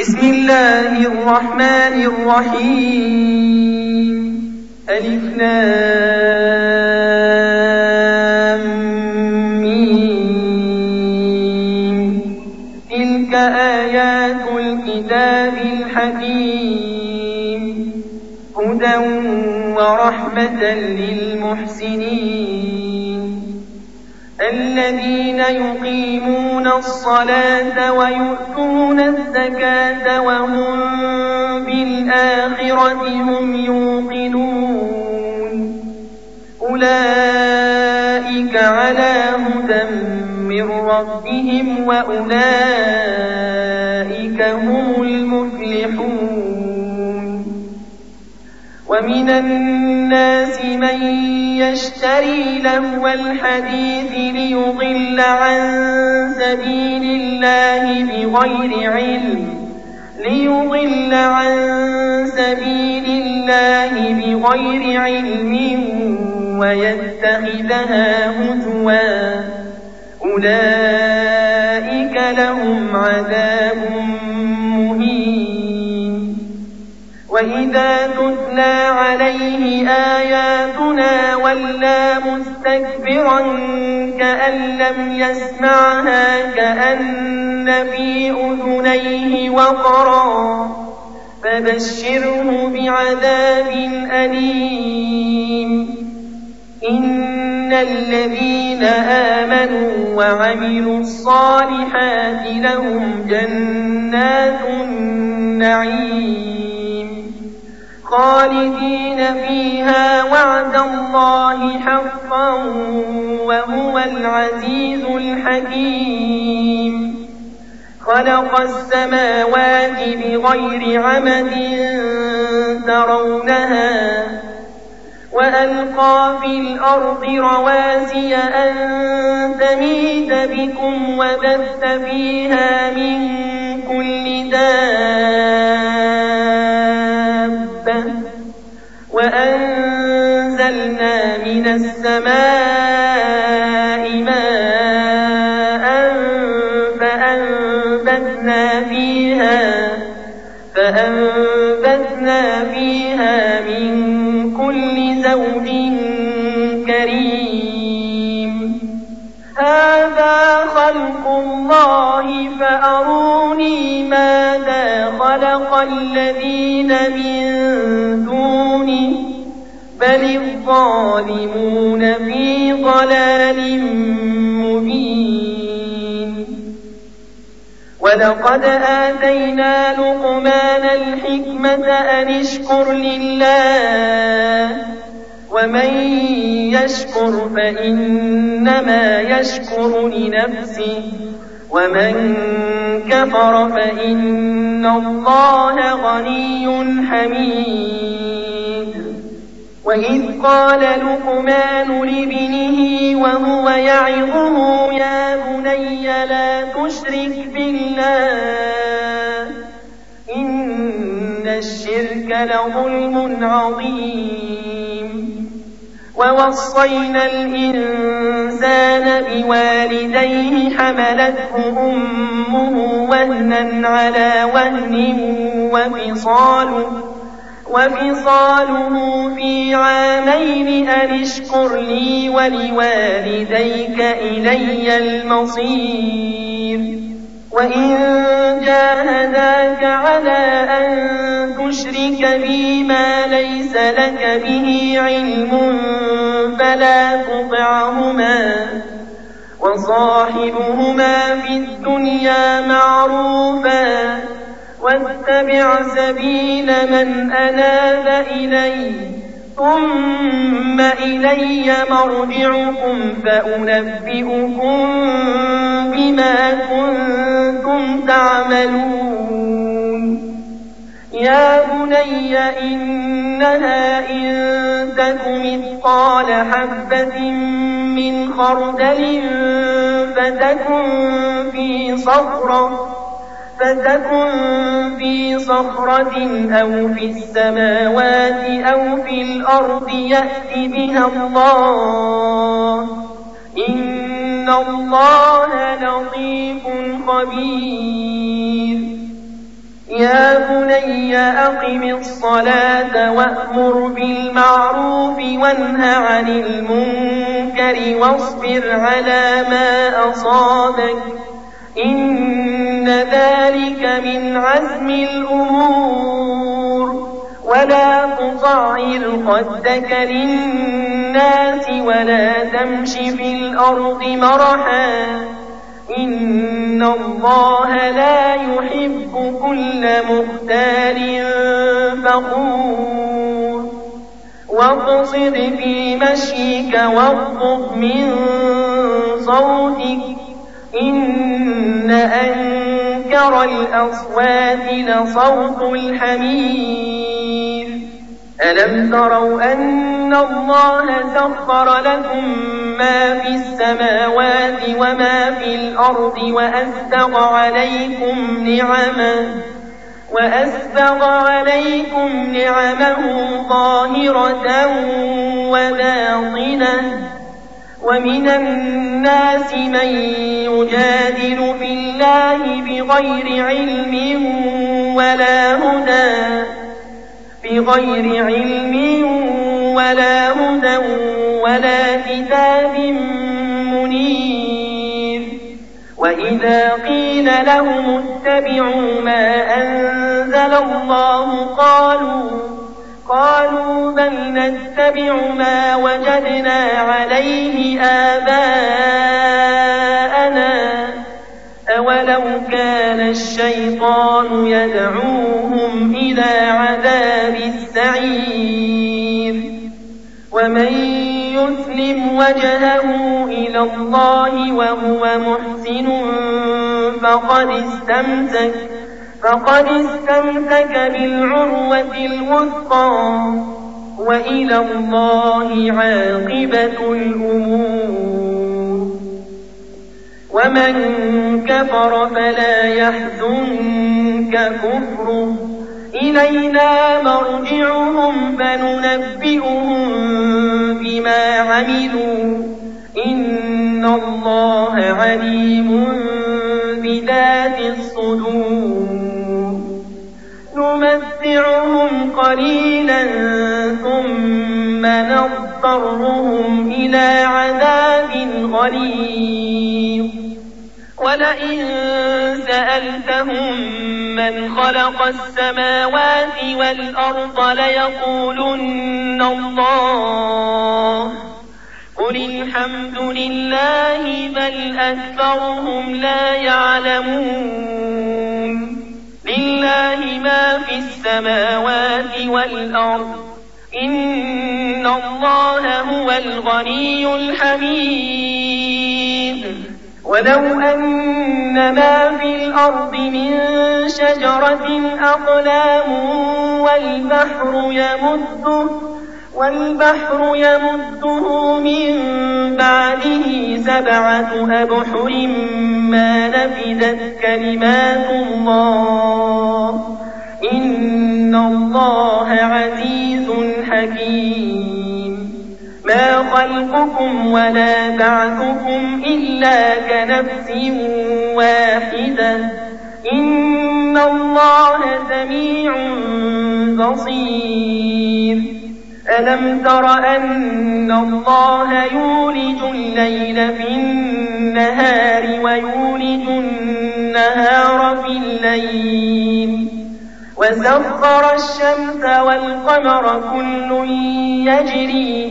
بسم الله الرحمن الرحيم. ألف لام ميم. تلك آيات الكتاب الحكيم، هدى ورحمة للمحسنين الذين يقيمون الصلاة ويؤتون الزكاة وهم بالآخرة هم يوقنون. أولئك على هدى من ربهم وأولئك هم المفلحون. ومن الناس من يشتري لهو الحديث ليضل عن سبيل الله بغير علم ويتخذها هزوا. أولئك لهم عذاب مهين. وإذا تتلى عليه آياتنا ولى مستكبرا كأن لم يسمعها كأن في أذنيه وقرا. فبشره بعذاب أليم. إن الذين آمنوا وعملوا الصالحات لهم جنات النعيم خالدين فيها وعد الله حقا وهو العزيز الحكيم. خلق السماوات بغير عمد ترونها وألقى في الأرض رواسي أن تميد بكم وبث فيها من كل دابة وأنزلنا من السماء ماء فأنبتنا فيها من كل زوج كريم. هذا خلق الله فأروني ماذا خلق الذين من دونه بل الظالمون في ضلال مبين. ولقد آتينا لقمان الحكمة أن اشكر لله ومن يشكر فإنما يشكر لنفسه ومن كفر فإن الله غني حميد. وإذ قال لقمان لابنه وهو يعظه يا بني لا تشرك بالله إن الشرك لظلم عظيم. ووصينا الإنسان بوالديه حملته أمه وهنا على وهن وفصاله في عامين أن اشكر لي ولوالديك إلي المصير. وإن جاهداك على أن تشرك بي ما ليس لك به علم فلا تطعهما وصاحبهما في الدنيا معروفا واتبع سبيل من أناب إلي ثم إلي مرجعكم فأنبئكم بما كنتم تعملون. يا بني إنها إن تك مثقال حبة من خردل فتكن في صخرة أو في السماوات أو في الأرض يأت بها الله إن الله لطيف خبير. يا بني أقم الصلاة وأمر بالمعروف وانه عن المنكر واصبر على ما أصابك إن ذلك من عزم الأمور ولا تصعر خدك للناس ولا تمش في الأرض مرحا إن الله لا يحب كل مختال فخور واقصد في مشيك واغضض من صوتك إن أنكر الأصوات لصوت الحمير ألم تروا أن الله سخر لكم ما في السماوات وما في الأرض وأسبغ عليكم نعمه ظاهرة وباطنة ومن الناس من يجادل في الله بغير علم ولا هدى ولا كتاب منير وإذا قيل لهم اتبعوا ما أنزل الله قالوا بل نتبع ما وجدنا عليه آباءنا أولو كان الشيطان يدعوهم إلى عذاب السعير ومن يسلم وجهه إلى الله وهو محسن فقد استمسك بالعروة الوثقى وإلى الله عاقبة الأمور ومن كفر فلا يحزنك كفره إلينا مرجعهم فننبئهم بما عملوا إن الله عليم بذات الصدور نمتعهم قليلا ثم نضطرهم إلى عذاب غليظ ولئن سألتهم من خلق السماوات والأرض ليقولن الله قل الحمد لله بل أكثرهم لا يعلمون لله ما في السماوات والأرض إن الله هو الغني الحميد ولو أن ما في الأرض من شجرة أقلام والبحر يمده من بعده 7 أبحر ما نفدت كلمات الله إن الله عزيز حكيم ما خلقكم ولا بعثكم إلا كنفس واحدة إن الله سميع بصير ألم تر أن الله يولج الليل في النهار ويولج النهار في الليل وسخر الشمس والقمر كل يجري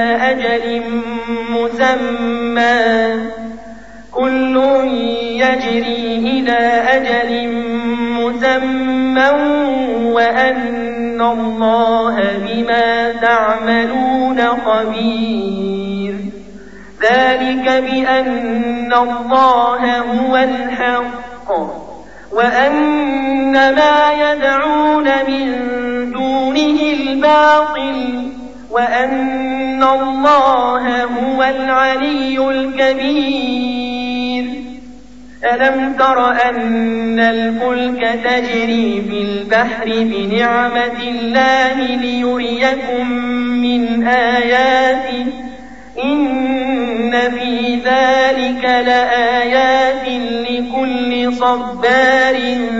إلى أجل مسمى وأن الله بما تعملون خبير ذلك بأن الله هو الحق وأن ما يدعون من دونه الباطل وأن الله هو العلي الكبير ألم تر أن الفلك تجري في البحر بنعمة الله ليريكم من آياته إن في ذلك لآيات لكل صبار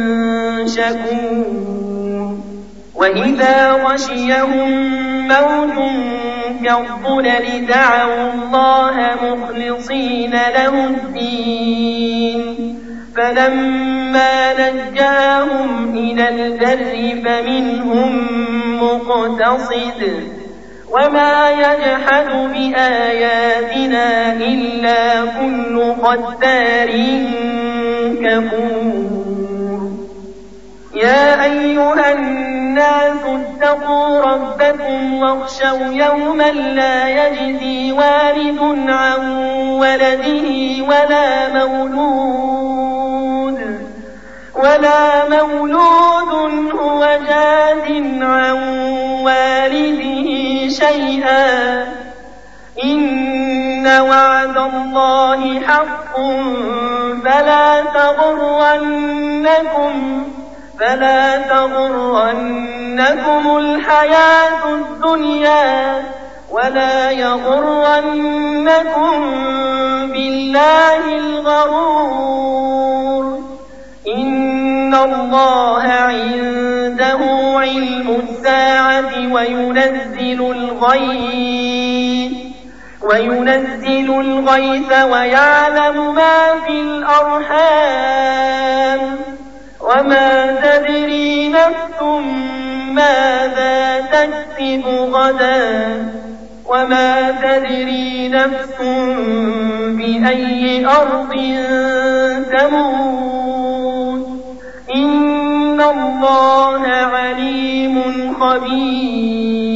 شكور وإذا غشيهم موج كالظلل دعوا الله مخلصين له الدين فلما نجاهم إلى البر فمنهم مقتصد وما يجحد بآياتنا إلا كل ختار كفور يا أيها الناس اتقوا ربكم واخشوا يوما لا يجزي والد عن ولده ولا مولود هو جاز عن والده شيئا إن وعد الله حق فلا تغرنكم الحياة الدنيا ولا يغرنكم بالله الغرور إن الله عنده علم الساعة وينزل الغيث ويعلم ما في الأرحام وما تدري نفس ماذا تكسب غدا وما تدري نفس بأي أرض تموت إن الله عليم خبير